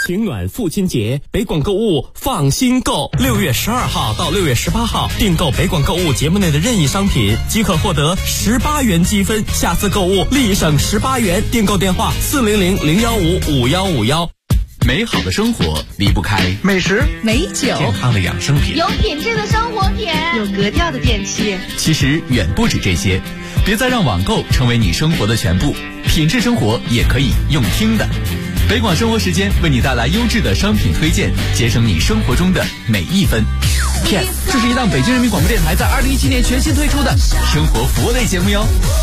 晴暖父亲节，北广购物放心购。6月12号到6月18号，订购北广购物节目内的任意商品，即可获得18元积分，下次购物立省18元。订购电话400-015-5151。 美好的生活离不开美食、 美酒、 健康的养生品、 有品质的生活品、 有格调的电器。 其实远不止这些，别再让网购成为你生活的全部，品质生活也可以用听的。北广生活时间为你带来优质的商品推荐，节省你生活中的每一分。P.S. 这是一档北京人民广播电台在2017年全新推出的生活服务类节目哟。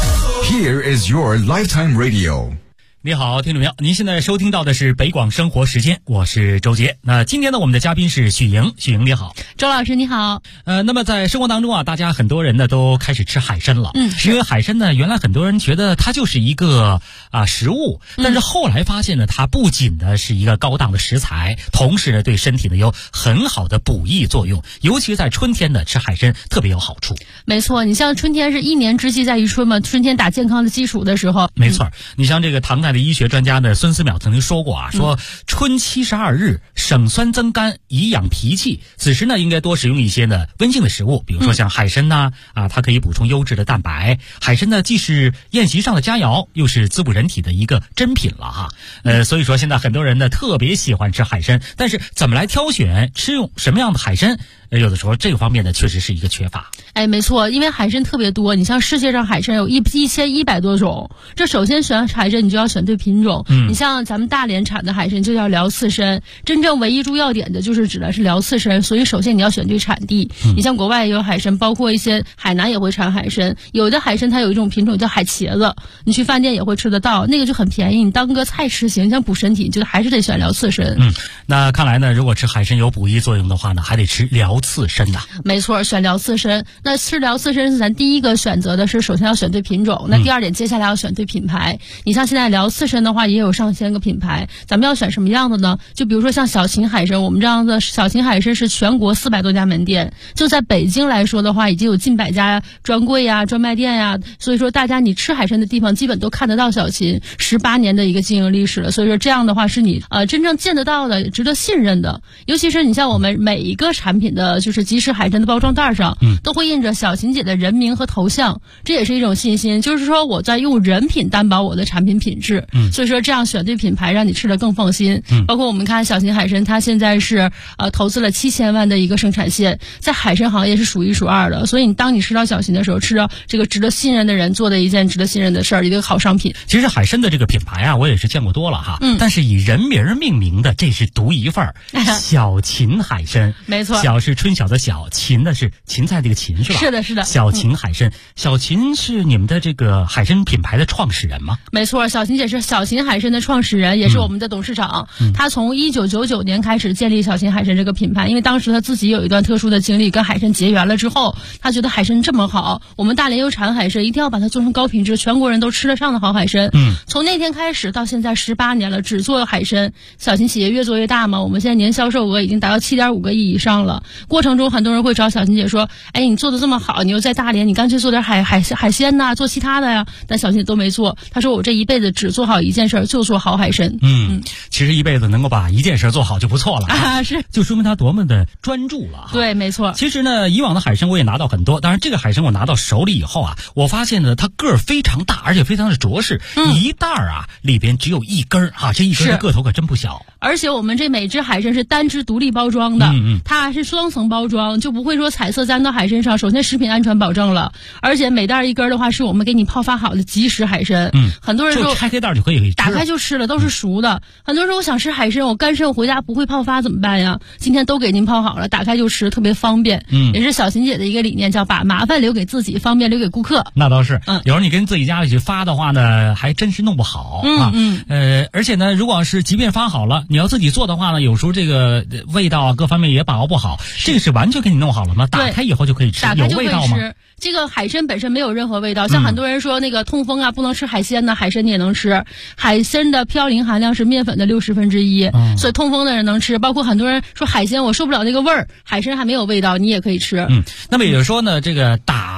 Here is your lifetime radio。 你好，听众朋友，您现在收听到的是北广生活时间，我是周杰。那今天呢，我们的嘉宾是许莹，许莹你好。 周老师你好。 那么在生活当中啊，大家很多人呢都开始吃海参了。因为海参呢，原来很多人觉得它就是一个食物，但是后来发现呢，它不仅的是一个高档的食材，同时呢对身体呢有很好的补益作用，尤其是在春天呢吃海参特别有好处。 没错，你像春天是一年之计在于春嘛，春天打健康的基础的时候。 没错，你像这个唐代的医学专家呢孙思邈曾经说过说春72日省酸增甘，以养脾气。此时呢应该多食用一些呢温性的食物，比如说像海参呐它可以补充优质的蛋白。海参呢既是宴席上的佳肴，又是滋补人体的一个珍品了哈。所以说现在很多人呢特别喜欢吃海参，但是怎么来挑选吃用什么样的海参，有的时候这个方面呢确实是一个缺乏。 没错，因为海参特别多，你像世界上海参有1100多种，这首先选海参你就要选对品种。你像咱们大连产的海参就叫辽刺参，真正唯一注要点的就是指的是辽刺参，所以首先你要选对产地。你像国外也有海参，包括一些海南也会产海参，有的海参它有一种品种叫海茄子，你去饭店也会吃得到，那个就很便宜，你当个菜吃行，想补身体就还是得选辽刺参。 那看来呢，如果吃海参有补益作用的话呢，还得吃辽刺参呐。 没错，选辽刺参。那吃辽刺参是咱第一个选择的，是首先要选对品种。那第二点，接下来要选对品牌。你像现在辽刺参的话，也有上千个品牌，咱们要选什么样的呢？就比如说像小秦海参，我们这样的小秦海参是全国400多家门店，就在北京来说的话，已经有近100家专柜呀、专卖店呀，所以说大家你吃海参的地方基本都看得到小秦18年的一个经营历史了，所以说这样的话是你真正见得到的、值得信任的。尤其是你像我们每一个产品的就是即食海参的包装袋上，都会印着小秦姐的人名和头像，这也是一种信心，就是说我在用人品担保我的产品品质。所以说这样选对品牌，让你吃得更放心。包括我们看小秦海参，它现在是投资了7000万的一个生产线，在海参行业是数1数2的。所以当你吃到小秦的时候，吃到这个值得信任的人做的一件值得信任的事儿，一个好商品。 其实海参的这个品牌我也是见过多了哈。但是以人名命名的，这是独一份儿。小秦海参， 没错， 小是春晓的晓，秦呢是芹菜这个芹是吧？ 是的，是的。 小秦海参，小秦是你们的这个海参品牌的创始人吗？ 没错，小秦姐是小秦海参的创始人，也是我们的董事长。他从1999年开始建立小秦海参这个品牌，因为当时他自己有一段特殊的经历，跟海参结缘了之后，他觉得海参这么好，我们大连有产海参，一定要把它做成高品质，全国人都吃得上的好海参。从那天开始到现在18年了，只做海参。小秦企业越做越大嘛，我们现在年销售额已经达到7.5个亿以上了。过程中很多人会找小秦姐说，你做的这么好，你又在大连，你干脆做点海鲜呐，做其他的呀。但小秦姐都没做，她说我这一辈子只做好一件事，就做好海参。 其实一辈子能够把一件事做好就不错了是， 就说明他多么的专注了。 对，没错。 其实呢，以往的海参我也拿到很多，当然这个海参我拿到手里以后我发现呢，它个儿非常大，而且非常的着实。一袋里边只有一根这一根的个头可真不小。 而且我们这每只海参是单只独立包装的，它是双层包装，就不会说彩色沾到海参上。首先食品安全保证了，而且每袋一根的话是我们给你泡发好的即食海参。很多人说就拆开袋就可以吃， 打开就吃了，都是熟的。很多人说我想吃海参，我干参我回家不会泡发怎么办呀？今天都给您泡好了，打开就吃，特别方便。也是小秦姐的一个理念，叫把麻烦留给自己，方便留给顾客。 那倒是，有时候你跟自己家里去发的话呢，还真是弄不好而且呢，如果是即便发好了，你要自己做的话呢，有时候这个味道各方面也把握不好。这个是完全给你弄好了吗？打开以后就可以吃，有味道吗？ 这个海参本身没有任何味道，像很多人说那个痛风不能吃海鲜呢，海参你也能吃。海参的嘌呤含量是面粉的1/60，所以痛风的人能吃。包括很多人说海鲜我受不了那个味儿，海参还没有味道，你也可以吃。 那么也就是说呢，这个打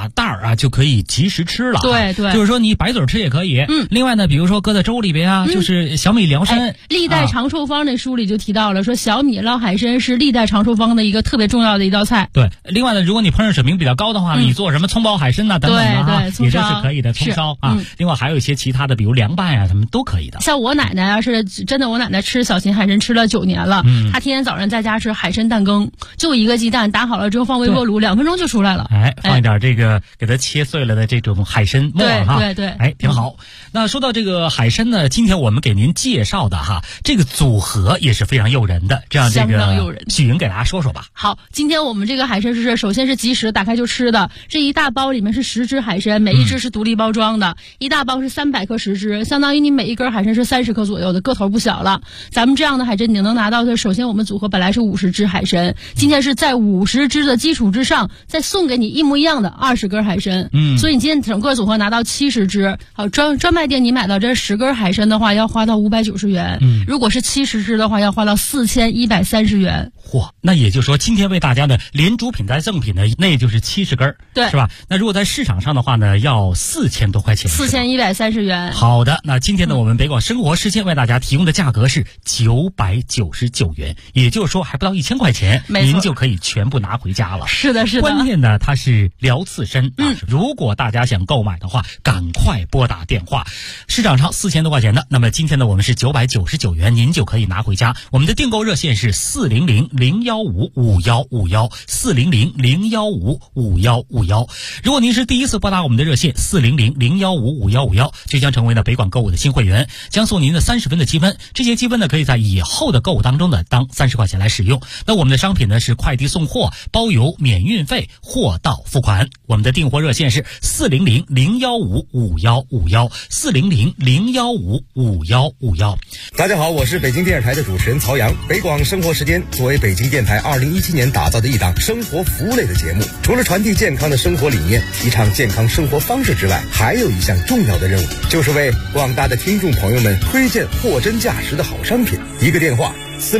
大袋儿啊，就可以及时吃了。 对对， 就是说你白嘴吃也可以。另外呢，比如说搁在粥里边啊，就是小米疗参。 历代长寿方那书里就提到了，说小米捞海参是历代长寿方的一个特别重要的一道菜。 对，另外呢，如果你烹饪水平比较高的话，你做什么葱爆海参呐等等的啊，也都是可以的。葱烧啊，另外还有一些其他的，比如凉拌呀，他们都可以的。 像我奶奶啊，是真的，我奶奶吃小秦海参吃了9年了。她天天早上在家吃海参蛋羹，就一个鸡蛋打好了之后放微波炉，2分钟就出来了。 放一点这个给它切碎了的这种海参末哈， 对， 挺好。那说到这个海参呢，今天我们给您介绍的哈，这个组合也是非常诱人的，这样这个许莹给大家说说吧。 好，今天我们这个海参是首先是即食，打开就吃的。这一大包里面是10只海参，每一只是独立包装的，一大包是300克10只，相当于你每一根海参是30克左右的，个头不小了。咱们这样的海参你能拿到的，首先我们组合本来是50只海参，今天是在50只的基础之上，再送给你一模一样的20根海参。所以你今天整个组合拿到70只。好，专卖店你买到这10根海参的话，要花到590元。如果是70只的话，要花到4130元。 嚯，那也就是说，今天为大家的连主品带赠品呢，那也就是70根， 对， 是吧？那如果在市场上的话呢，要4000多块钱 ，4130元。 好的，那今天呢，我们北广生活时间为大家提供的价格是999元，也就是说还不到1000块钱，您就可以全部拿回家了。 是的，是的。 关键呢，它是疗刺参啊。如果大家想购买的话，赶快拨打电话。市场上4000多块钱的，那么今天呢，我们是999元，您就可以拿回家。我们的订购热线是400-015-5151，400-015-5151。如果您是第一次拨打我们的热线400-015-5151，就将成为了北广购物的新会员，将送您的30分的积分。这些积分呢，可以在以后的购物当中呢，当30块钱来使用。那我们的商品呢是快递送货，包邮免运费，货到付款。我们的订货热线是400-015-5151，400-015-5151。 大家好，我是北京电视台的主持人曹阳。北广生活时间作为北京电台2017年打造的一档生活服务类的节目，除了传递健康的生活理念，提倡健康生活方式之外，还有一项重要的任务，就是为广大的听众朋友们推荐货真价实的好商品。一个电话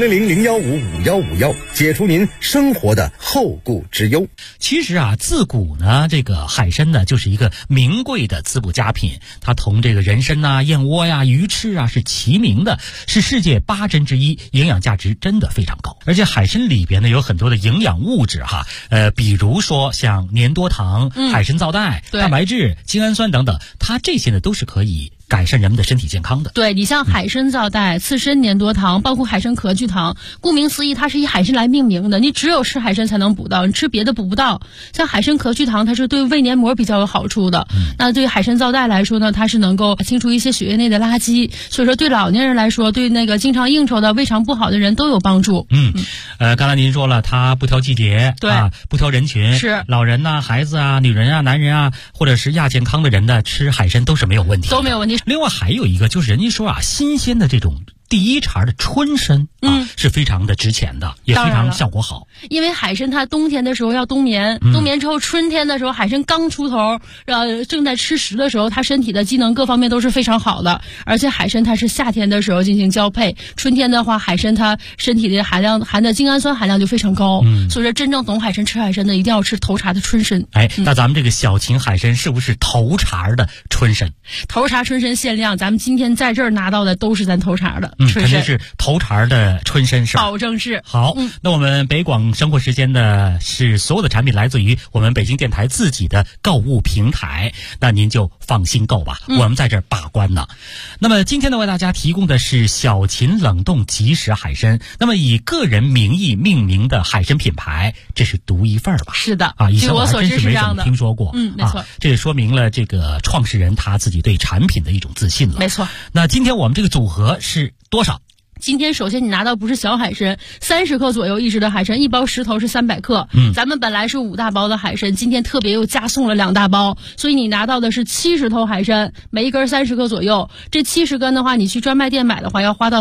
400-015-5151，解除您生活的后顾之忧。 其实啊，自古呢，这个海参呢就是一个名贵的滋补佳品，它同这个人参啊、燕窝呀、鱼翅啊是齐名的，是世界8珍之一，营养价值真的非常高。而且海参里边呢有很多的营养物质哈，比如说像粘多糖、海参皂苷、蛋白质、精氨酸等等，它这些呢都是可以改善人们的身体健康的。 对，你像海参皂苷、刺参粘多糖，包括海参壳聚糖，顾名思义，它是以海参来命名的。你只有吃海参才能补到，你吃别的补不到。像海参壳聚糖，它是对胃黏膜比较有好处的。那对海参皂苷来说呢，它是能够清除一些血液内的垃圾，所以说对老年人来说，对那个经常应酬的、胃肠不好的人都有帮助。 刚才您说了，它不挑季节， 对啊，不挑人群， 是老人呐、孩子啊、女人啊、男人啊，或者是亚健康的人呢，吃海参都是没有问题的， 都没有问题。 另外还有一个就是人家说啊，新鲜的这种第一茬的春参啊，是非常的值钱的，也非常效果好。 因为海参它冬天的时候要冬眠，冬眠之后春天的时候海参刚出头，正在吃食的时候，它身体的机能各方面都是非常好的。而且海参它是夏天的时候进行交配，春天的话海参它身体的含的精氨酸含量就非常高。所以说真正懂海参吃海参的一定要吃头茬的春参。 那咱们这个小秦海参是不是头茬的春参？ 头茬春参限量，咱们今天在这儿拿到的都是咱头茬的。 肯定是头茬的春参是吧？ 保证是。 好，那我们北广生活时间的是所有的产品来自于我们北京电台自己的购物平台，那您就放心购吧，我们在这儿把关呢。那么今天呢，为大家提供的是小秦冷冻即食海参，那么以个人名义命名的海参品牌，这是独一份吧？ 是的啊，以前我还真是没怎么听说过。 没错， 这也说明了这个创始人他自己对产品的一种自信了。 没错。 那今天我们这个组合是多少？ 今天首先你拿到不是小海参，30克左右一只的海参，一包10头是300克。咱们本来是5大包的海参，今天特别又加送了2大包，所以你拿到的是70头海参，每一根30克左右。这70根的话，你去专卖店买的话要花到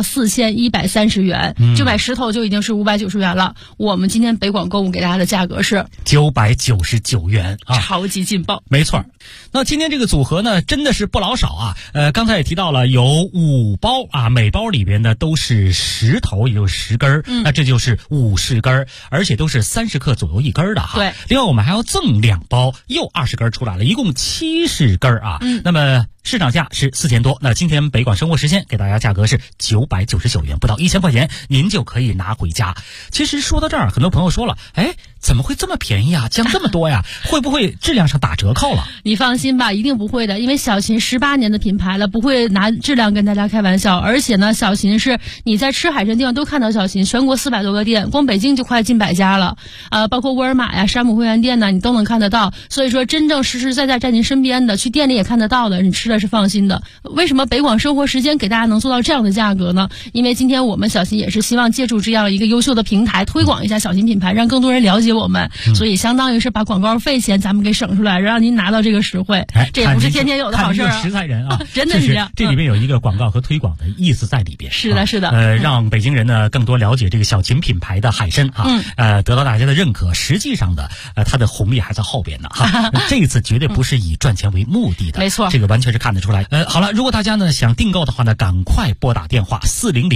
4130元，就买10头就已经是590元了。我们今天北广购物给大家的价格是 999元啊， 超级劲爆。 没错。那今天这个组合呢，真的是不老少啊。刚才也提到了有5包啊，每包里边呢都是是10头，也就是10根儿，那这就是50根儿，而且都是30克左右一根儿的哈。 对， 另外我们还要赠2包，又20根儿出来了，一共70根儿啊。那么市场价是4000多，那今天北广生活时间给大家价格是999元，不到1000块钱您就可以拿回家。其实说到这儿，很多朋友说了，怎么会这么便宜啊，降这么多呀？会不会质量上打折扣了？ 你放心吧，一定不会的，因为小秦18年的品牌了，不会拿质量跟大家开玩笑。而且呢，小秦是你在吃海参地方都看到小秦，全国400多个店，光北京就快近100家了，包括沃尔玛呀、山姆会员店呢，你都能看得到。所以说，真正实实在在您身边的，去店里也看得到的，你吃的是放心的。为什么北广生活时间给大家能做到这样的价格呢？因为今天我们小秦也是希望借助这样一个优秀的平台，推广一下小秦品牌，让更多人了解我们，所以相当于是把广告费钱咱们给省出来，让您拿到这个实惠。这也不是天天有的好事啊！ 实在人啊， 真的是这样。 这里面有一个广告和推广的意思在里边。 是的，是的。 让北京人呢更多了解这个小秦品牌的海参得到大家的认可。实际上的它的红利还在后边呢哈。这一次绝对不是以赚钱为目的的， 没错， 这个完全是看得出来。好了，如果大家呢想订购的话呢，赶快拨打电话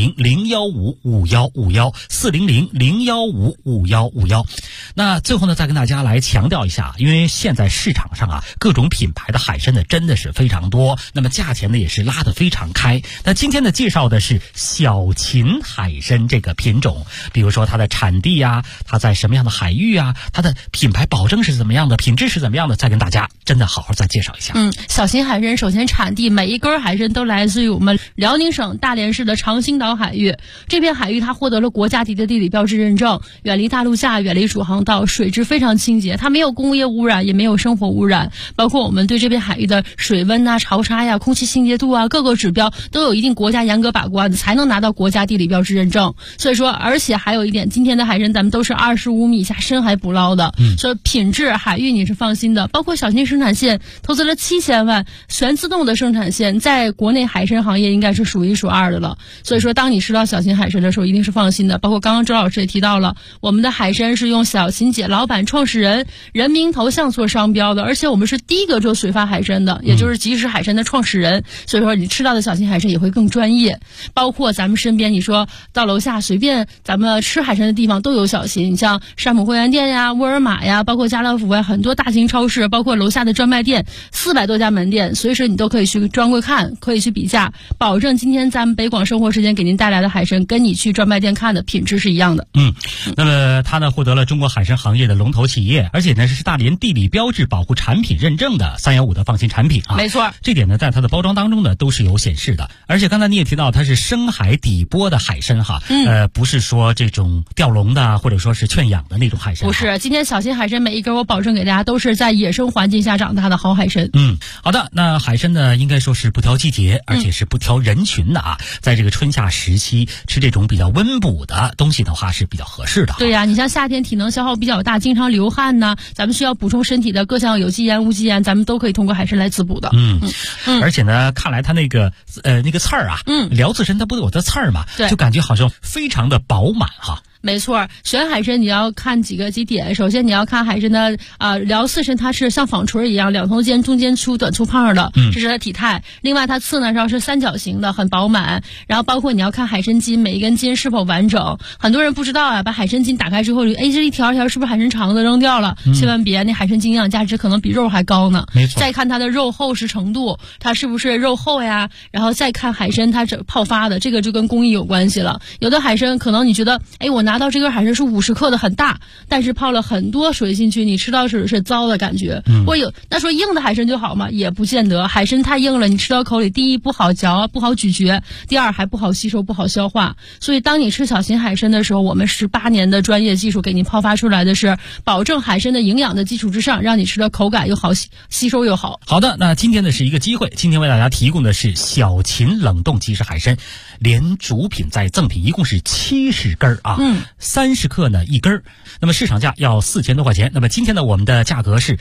400-015-5151，400-015-5151。那最后呢，再跟大家来强调一下，因为现在市场上各种品牌的海参呢真的是非常多，那么价钱呢也是拉得非常开。那今天呢介绍的是小秦海参这个品种，比如说它的产地啊，它在什么样的海域啊，它的品牌保证是怎么样的，品质是怎么样的，再跟大家真的好好再介绍一下。 小秦海参首先产地每一根海参都来自于我们辽宁省大连市的长兴岛海域，这片海域它获得了国家级的地理标志认证，远离大陆架，远离主航道，水质非常清洁，它没有工业污染，也没有生活污染，包括我们对这片海域的水温啊、潮沙呀、空气清洁度啊，各个指标都有一定国家严格把关，才能拿到国家地理标志认证。所以说，而且还有一点，今天的海参咱们都是25米以下深海捕捞的，所以品质海域你是放心的。包括小秦生产线投资了7000万，全自动的生产线，在国内海参行业应该是数1数2的了。所以说，当你吃到小秦海参的时候，一定是放心的。包括刚刚周老师也提到了，我们的海参是用小秦姐老板创始人人名头像做商标的，而且我们是第一个做水发海参的，也就是即食海参的创始人。所以说，你吃到的小秦海参也会更专业。包括咱们身边，你说到楼下随便咱们吃海参的地方都有小秦，你像山姆会员店呀、沃尔玛呀，包括家乐福呀，很多大型超市，包括楼下的专卖店，400多家门店，随时你都可以去专柜看，可以去比价，保证今天咱们北广生活时间给您带来的海参跟你去专卖店看的品质是一样的。 那么它呢获得了中国海参行业的龙头企业，而且呢是大连地理标志保护产品认证的315的放心产品啊。 没错， 这点呢在它的包装当中呢都是有显示的。而且刚才你也提到它是深海底波的海参哈，不是说这种钓笼的或者说是圈养的那种海参。 不是，今天小秦海参每一根我保证给大家都是在野生环境下长大的好海参。 好的，那海参呢应该说是不挑季节，而且是不挑人群的啊。在这个春夏时期吃这种比较温补的东西的话是比较合适的。 对呀，你像夏天体能消耗比较大，经常流汗呢，咱们需要补充身体的各项有机盐、无机盐，咱们都可以通过海参来滋补的。 而且呢，看来它那个刺儿啊，辽刺参它不都有的刺儿嘛，就感觉好像非常的饱满哈。 没错，选海参你要看几点。首先你要看海参的辽刺参，它是像纺锤一样两头尖，中间粗短粗胖的，这是它体态。另外它刺呢是三角形的，很饱满。然后包括你要看海参筋，每一根筋是否完整。很多人不知道啊，把海参筋打开之后，这一条是不是海参肠子扔掉了？千万别，那海参筋营养价值可能比肉还高呢。 没错。 再看它的肉厚实程度，它是不是肉厚呀？然后再看海参它泡发的，这个就跟工艺有关系了。有的海参可能你觉得，我拿到这根海参是50克的，很大，但是泡了很多水进去，你吃到是糟的感觉。那说硬的海参就好吗？也不见得。海参太硬了，你吃到口里，第一不好嚼，不好咀嚼，第二还不好吸收，不好消化。所以当你吃小秦海参的时候，我们18年的专业技术给你泡发出来的是保证海参的营养的基础之上，让你吃的口感又好，吸收又好。 好的，那今天呢是一个机会，今天为大家提供的是小秦冷冻即食海参，连主品再赠品，一共是70根啊，30克呢一根，那么市场价要4000多块钱，那么今天呢我们的价格是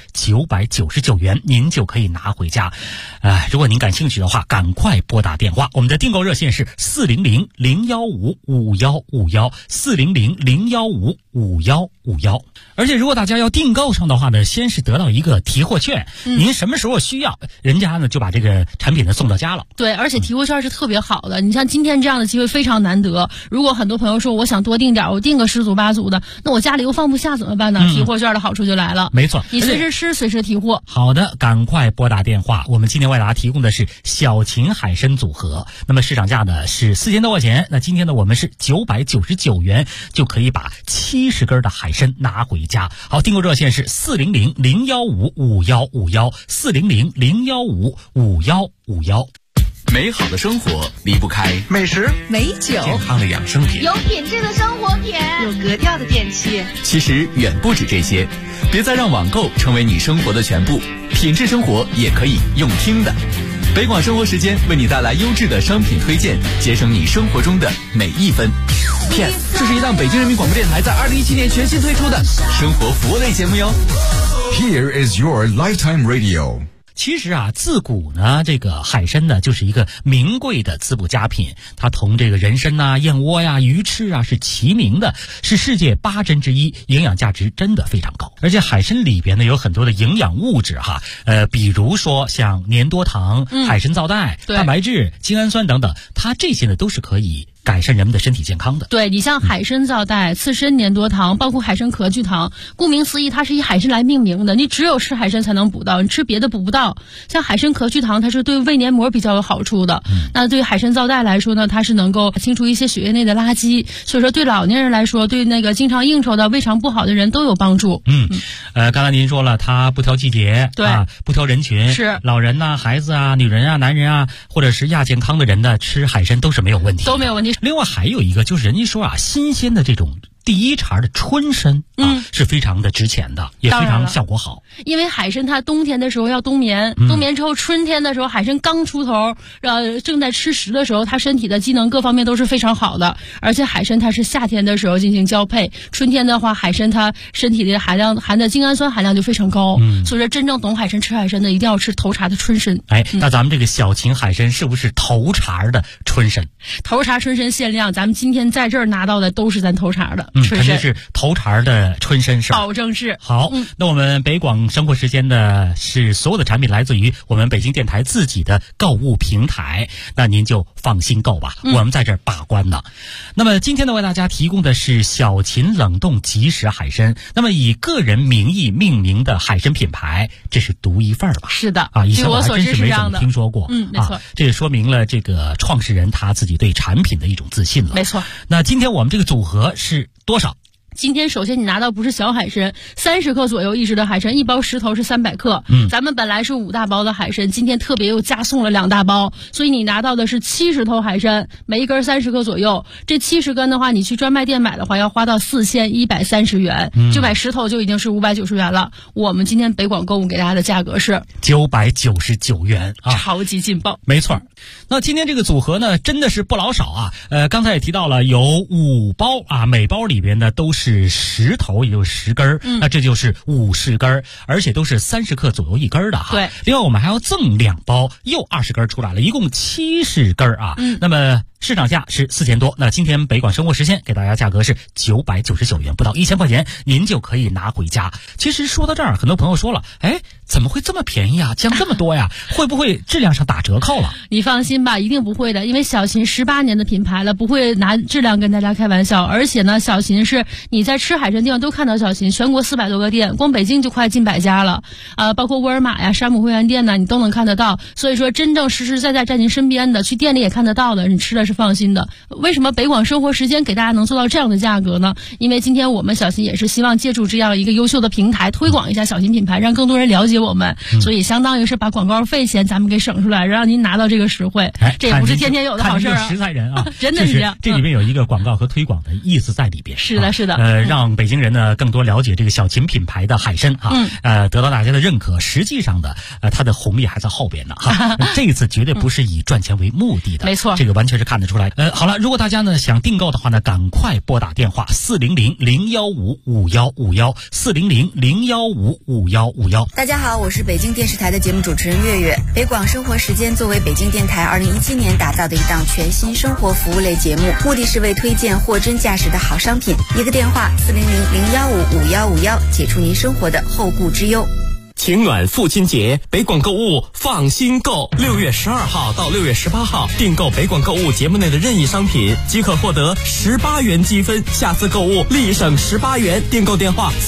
999元，您就可以拿回家。如果您感兴趣的话，赶快拨打电话，我们的订购热线是400-015-5151，400-015-5151。而且如果大家要订购上的话呢，先是得到一个提货券，您什么时候需要，人家呢就把这个产品呢送到家了。 对，而且提货券是特别好的。你像今天天这样的机会非常难得。如果很多朋友说我想多订点，我订个10组8组的，那我家里又放不下怎么办呢？提货券的好处就来了， 没错， 你随时吃随时提货。 好的，赶快拨打电话。我们今天为大家提供的是小秦海参组合，那么市场价呢是4000多块钱，那今天呢我们是999元就可以把70根的海参拿回家。好，订购热线是400-015-5151，400-015-5151。 美好的生活离不开美食、 美酒， 健康的养生品， 有品质的生活品，有格调的电器。 其实远不止这些，别再让网购成为你生活的全部，品质生活也可以用听的。北广生活时间为你带来优质的商品推荐，节省你生活中的每一分。Yes， 这是一档北京人民广播电台在2017年全新推出的生活服务类节目哟。 Here is your lifetime radio。 其实啊，自古呢，这个海参呢就是一个名贵的滋补佳品，它同这个人参呐、燕窝呀、鱼翅啊是齐名的，是世界8珍之一，营养价值真的非常高。而且海参里边呢有很多的营养物质哈，比如说像粘多糖、海参皂苷、蛋白质、精氨酸等等，它这些呢都是可以改善人们的身体健康的。 对，你像海参皂苷、刺参粘多糖，包括海参壳聚糖，顾名思义，它是以海参来命名的。你只有吃海参才能补到，你吃别的补不到。像海参壳聚糖，它是对胃黏膜比较有好处的。那对海参皂苷来说呢，它是能够清除一些血液内的垃圾，所以说对老年人来说，对那个经常应酬的、胃肠不好的人都有帮助。 刚才您说了，它不挑季节， 对不挑人群， 是老人呐、孩子啊、女人啊、男人啊，或者是亚健康的人呢，吃海参都是没有问题的， 都没有问题。 另外还有一个就是人家说啊，新鲜的这种第一茬的春参是非常的值钱的，也非常效果好。 因为海参它冬天的时候要冬眠，冬眠之后春天的时候海参刚出头，正在吃食的时候，它身体的机能各方面都是非常好的。而且海参它是夏天的时候进行交配，春天的话海参它身体的含的精氨酸含量就非常高。所以说真正懂海参吃海参的一定要吃头茬的春参。 那咱们这个小秦海参是不是头茬的春参？ 头茬春参限量，咱们今天在这儿拿到的都是咱头茬的。 肯定是头茬的春参是吧？ 保证是。 好，那我们北广生活时间的是所有的产品来自于我们北京电台自己的购物平台，那您就放心购吧，我们在这儿把关呢。那么今天呢，为大家提供的是小秦冷冻即食海参，那么以个人名义命名的海参品牌，这是独一份吧？ 是的以前我还真是没怎么听说过。 没错， 这也说明了这个创始人他自己对产品的一种自信了。 没错。 那今天我们这个组合是多少？ 今天首先你拿到不是小海参，30克左右1只的海参，一包10头是300克。咱们本来是5大包的海参，今天特别又加送了2大包，所以你拿到的是70头海参，每一根30克左右。这70根的话，你去专卖店买的话要花到4130元，就买10头就已经是590元了。我们今天北广购物给大家的价格是 999元啊， 超级劲爆。 没错。那今天这个组合呢，真的是不老少啊。刚才也提到了有5包啊，每包里边呢都是10头，也就是10根那这就是50根，而且都是30克左右1根的哈。 对。 另外我们还要赠2包，又20根出来了，一共70根啊。那么市场价是4000多，那今天北广生活时鲜给大家价格是999元，不到1000块钱您就可以拿回家。其实说到这儿，很多朋友说了，怎么会这么便宜啊，降这么多呀？会不会质量上打折扣了？ 你放心吧，一定不会的，因为小秦18年的品牌了，不会拿质量跟大家开玩笑。而且呢，小秦是你在吃海参地方都看到小秦，全国400多个店，光北京就快近100家了，包括沃尔玛呀、山姆会员店呢，你都能看得到。所以说，真正实实在在在您身边的，去店里也看得到的，你吃的是放心的。为什么北广生活时间给大家能做到这样的价格呢？因为今天我们小秦也是希望借助这样一个优秀的平台，推广一下小秦品牌，让更多人了解我们，所以相当于是把广告费钱咱们给省出来，让您拿到这个实惠。这也不是天天有的好事啊！ 实在人啊， 真的是这样。 这里面有一个广告和推广的意思在里边。 是的，是的。 让北京人呢更多了解这个小秦品牌的海参得到大家的认可。实际上的它的红利还在后边呢哈。这一次绝对不是以赚钱为目的的， 没错， 这个完全是看得出来。好了，如果大家呢想订购的话呢，赶快拨打电话400-015-5151，400-015-5151。 大家好，我是北京电视台的节目主持人月月。北广生活时间作为北京电台2017年打造的一档全新生活服务类节目，目的是为推荐货真价实的好商品。一个电话400-015-5151，解除您生活的后顾之忧。 情暖父亲节，北广购物放心购。6月12号到6月18号，订购北广购物节目内的任意商品，即可获得18元积分，下次购物立省18元。订购电话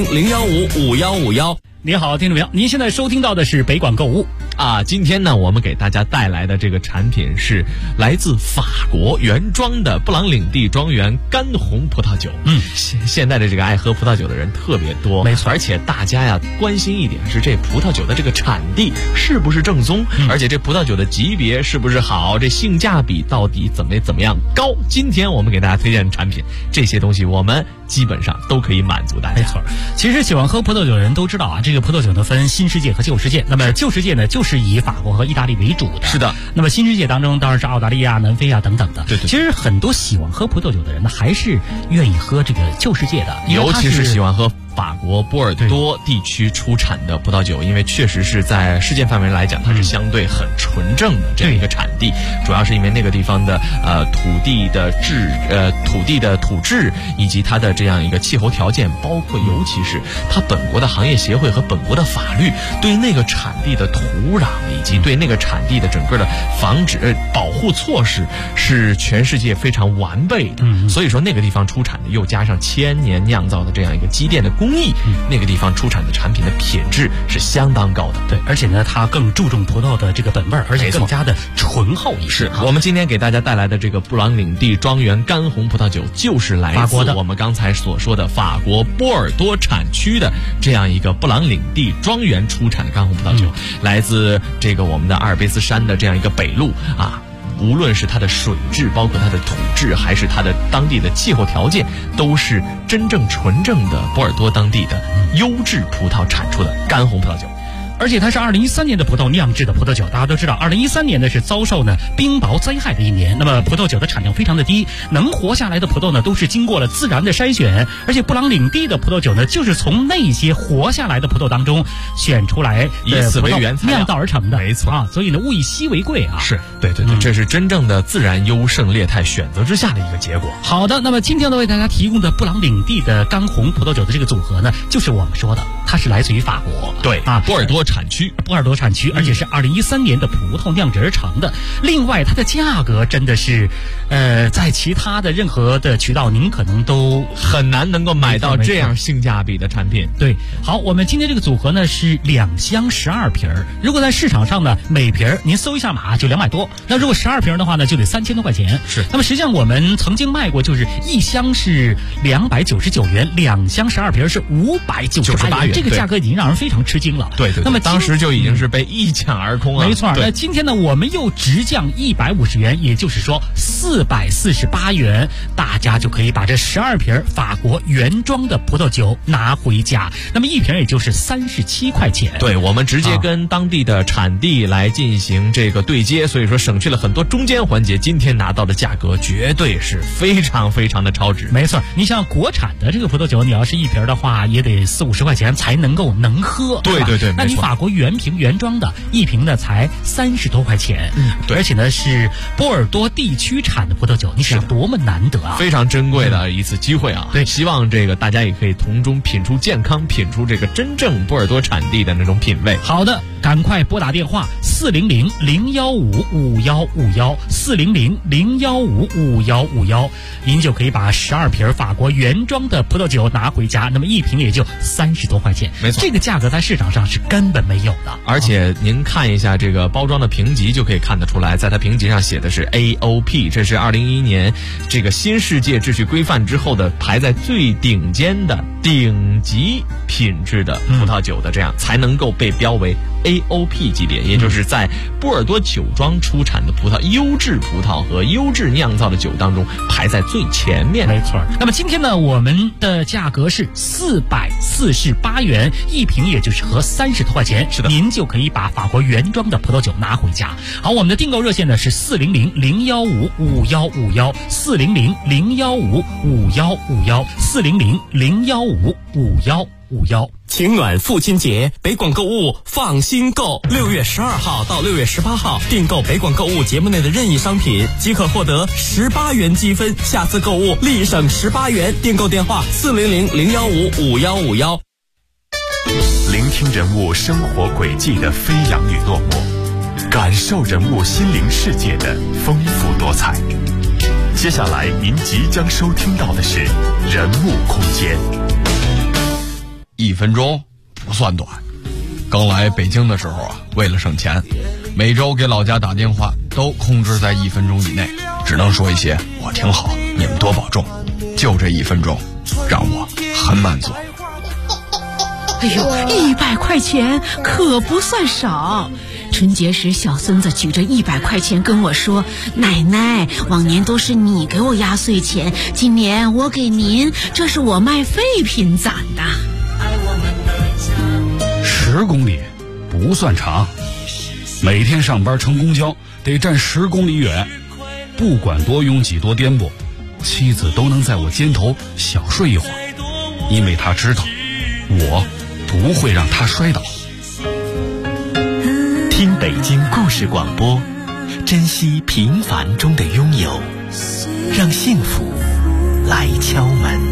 400-015-5151。 你好，听众朋友，您现在收听到的是北广购物啊。今天呢，我们给大家带来的这个产品是来自法国原装的布朗领地庄园干红葡萄酒。现在的这个爱喝葡萄酒的人特别多， 没错， 而且大家呀关心一点是这葡萄酒的这个产地是不是正宗，而且这葡萄酒的级别是不是好，这性价比到底怎么样高。今天我们给大家推荐的产品，这些东西我们基本上都可以满足大家。 没错，其实喜欢喝葡萄酒的人都知道啊，这个葡萄酒呢分新世界和旧世界。那么旧世界呢，就是以法国和意大利为主的。 是的。 那么新世界当中当然是澳大利亚、南非啊等等的。 对。 其实很多喜欢喝葡萄酒的人呢，还是愿意喝这个旧世界的， 尤其是喜欢喝法国波尔多地区出产的葡萄酒，因为确实是在世界范围来讲，它是相对很纯正的这样一个产地。主要是因为那个地方的土地的土质以及它的这样一个气候条件，包括尤其是它本国的行业协会和本国的法律对那个产地的土壤以及对那个产地的整个的防止保护措施是全世界非常完备的。所以说那个地方出产的，又加上1000年酿造的这样一个积淀的工艺，那个地方出产的产品的品质是相当高的。 对，而且呢，它更注重葡萄的这个本味儿，而且更加的醇厚一些。 是我们今天给大家带来的这个布朗领地庄园干红葡萄酒，就是来自我们刚才所说的法国波尔多产区的这样一个布朗领地庄园出产的干红葡萄酒，来自这个我们的阿尔卑斯山的这样一个北路啊。无论是它的水质，包括它的土质，还是它的当地的气候条件，都是真正纯正的波尔多当地的优质葡萄产出的干红葡萄酒。 而且它是2013年的葡萄酿制的葡萄酒，大家都知道，2013年呢是遭受呢冰雹灾害的一年，那么葡萄酒的产量非常的低，能活下来的葡萄呢都是经过了自然的筛选，而且布朗领地的葡萄酒呢就是从那些活下来的葡萄当中选出来， 以此为原材料酿造而成的， 没错啊，所以呢物以稀为贵啊， 是对，这是真正的自然优胜劣汰选择之下的一个结果。 好的，那么今天呢为大家提供的布朗领地的干红葡萄酒的这个组合呢，就是我们说的，它是来自于法国， 对啊，波尔多产区，而且是2013年的葡萄酿制而成的。另外，它的价格真的是，在其他的任何的渠道，您可能都很难能够买到这样性价比的产品。 对，好，我们今天这个组合呢是2箱12瓶儿。如果在市场上呢，每瓶儿您搜一下码就200多，那如果12瓶的话呢，就得3000多块钱。 是。 那么实际上我们曾经卖过，就是1箱是299元，2箱12瓶是598元，这个价格已经让人非常吃惊了。 对。 那么当时就已经是被一抢而空了。 没错。那今天呢，我们又直降150元，也就是说448元，大家就可以把这12瓶法国原装的葡萄酒拿回家。那么一瓶也就是37块钱。 对，我们直接跟当地的产地来进行这个对接，所以说省去了很多中间环节。今天拿到的价格绝对是非常非常的超值。 没错，你像国产的这个葡萄酒，你要是一瓶的话，也得40-50块钱才能喝。 对， 那你法国原瓶原装的一瓶呢才30多块钱。 对， 而且呢是波尔多地区产的葡萄酒，你想多么难得啊， 非常珍贵的一次机会啊。 对， 希望这个大家也可以从中品出健康，品出这个真正波尔多产地的那种品味。 好的，赶快拨打电话400-015-5151，400-015-5151，您就可以把12瓶法国原装的葡萄酒拿回家，那么一瓶也就30多块钱。 没错， 这个价格在市场上是根本没有的。 而且您看一下这个包装的评级就可以看得出来，在它评级上写的是 AOP， 这是2011年这个新世界秩序规范之后的排在最顶尖的顶级品质的葡萄酒的，这样才能够被标为 AOP 级别，也就是在波尔多酒庄出产的葡萄、优质葡萄和优质酿造的酒当中排在最前面。 没错。那么今天呢，我们的价格是448元一瓶，也就是合30多块钱。 是的， 您就可以把法国原装的葡萄酒拿回家。好，我们的订购热线呢是400-015-5151，400-015-5151，400-015-5151。 情暖父亲节，北广购物放心购。6月12号到6月18号，订购北广购物节目内的任意商品，即可获得18元积分，下次购物立省18元。订购电话400-015-5151。 聆听人物生活轨迹的飞扬与落寞，感受人物心灵世界的丰富多彩。接下来您即将收听到的是人物空间。 1分钟不算短，刚来北京的时候啊，为了省钱，每周给老家打电话都控制在1分钟以内，只能说一些我挺好，你们多保重。就这1分钟让我很满足。 哎呦，100块钱可不算少。春节时小孙子举着100块钱跟我说，奶奶，往年都是你给我压岁钱，今年我给您，这是我卖废品攒的。 10公里不算长，每天上班乘公交得站10公里远，不管多拥挤多颠簸，妻子都能在我肩头小睡一会儿，因为她知道我不会让她摔倒。 听北京故事广播，珍惜平凡中的拥有，让幸福来敲门。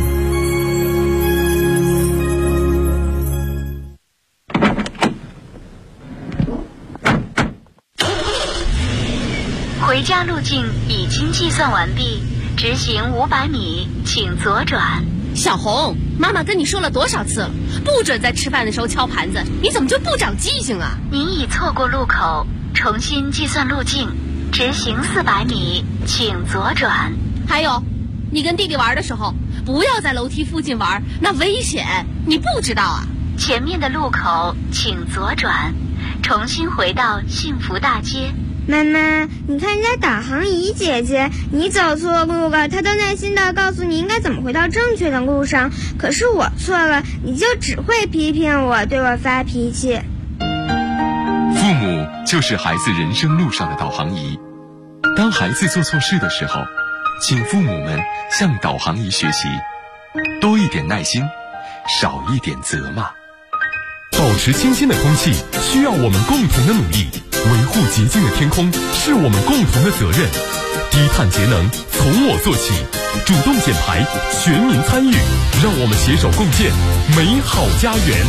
回家路径已经计算完毕，直行500米，请左转。 小红，妈妈跟你说了多少次了，不准在吃饭的时候敲盘子，你怎么就不长记性啊？ 您已错过路口，重新计算路径，直行400米，请左转。 还有，你跟弟弟玩的时候，不要在楼梯附近玩，那危险，你不知道啊？ 前面的路口请左转，重新回到幸福大街。 妈妈，你看人家导航仪姐姐，你走错路了，她都耐心地告诉你应该怎么回到正确的路上，可是我错了，你就只会批评我，对我发脾气。 父母就是孩子人生路上的导航仪，当孩子做错事的时候，请父母们向导航仪学习，多一点耐心，少一点责骂。保持清新的空气需要我们共同的努力，维护洁净的天空是我们共同的责任。低碳节能从我做起，主动减排，全民参与，让我们携手共建美好家园。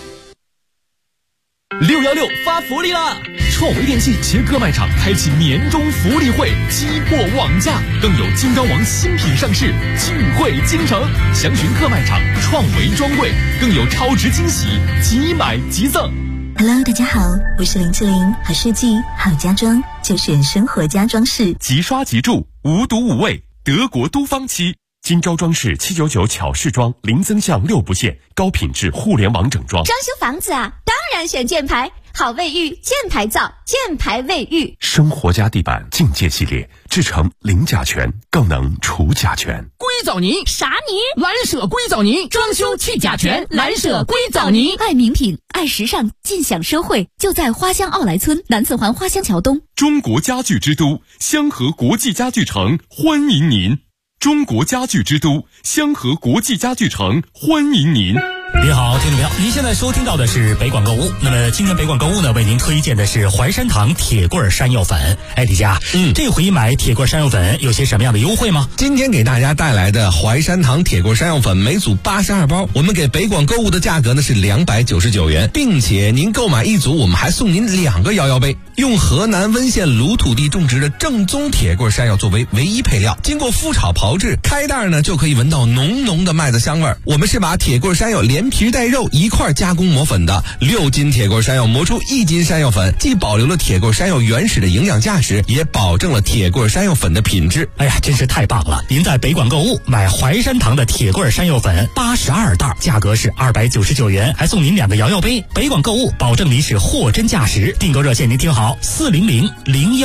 616发福利啦！创维电器协各卖场开启年终福利会，激破网价，更有金刚王新品上市，聚会京城。详询各卖场创维专柜，更有超值惊喜，即买即赠。 Hello， 大家好，我是林志玲，好设计好家装就选生活家装饰， 即刷即住，无毒无味，德国都方漆。金招装饰799巧饰装，零增项6不限，高品质互联网整装。 装修房子啊，当然选箭牌，好卫浴，箭牌皂，箭牌卫浴。 生活家地板境界系列，制成零甲醛，更能除甲醛。 硅藻泥啥泥？ 蓝舍硅藻泥，装修去甲醛，蓝舍硅藻泥。 爱名品，爱时尚，尽享社会，就在花乡奥莱村南四环花乡桥东。 中国家具之都香河国际家具城欢迎您。中国家具之都香河国际家具城欢迎您。 你好，听众朋友，您现在收听到的是北广购物。那么今天北广购物呢，为您推荐的是怀山堂铁棍山药粉。哎，李佳，这回买铁棍山药粉有些什么样的优惠吗？ 今天给大家带来的怀山堂铁棍山药粉每组82包，我们给北广购物的价格呢是299元，并且您购买一组，我们还送您2个摇摇杯。用河南温县卤土地种植的正宗铁棍山药作为唯一配料，经过麸炒炮制，开袋呢就可以闻到浓浓的麦子香味。我们是把铁棍山药连皮带肉一块加工磨粉的，6斤铁棍山药磨出1斤山药粉，既保留了铁棍山药原始的营养价值，也保证了铁棍山药粉的品质。 哎呀，真是太棒了！您在北广购物买怀山堂的铁棍山药粉82袋，价格是299元，还送您2个摇摇杯。北广购物保证您是货真价实。订购热线您听好，40001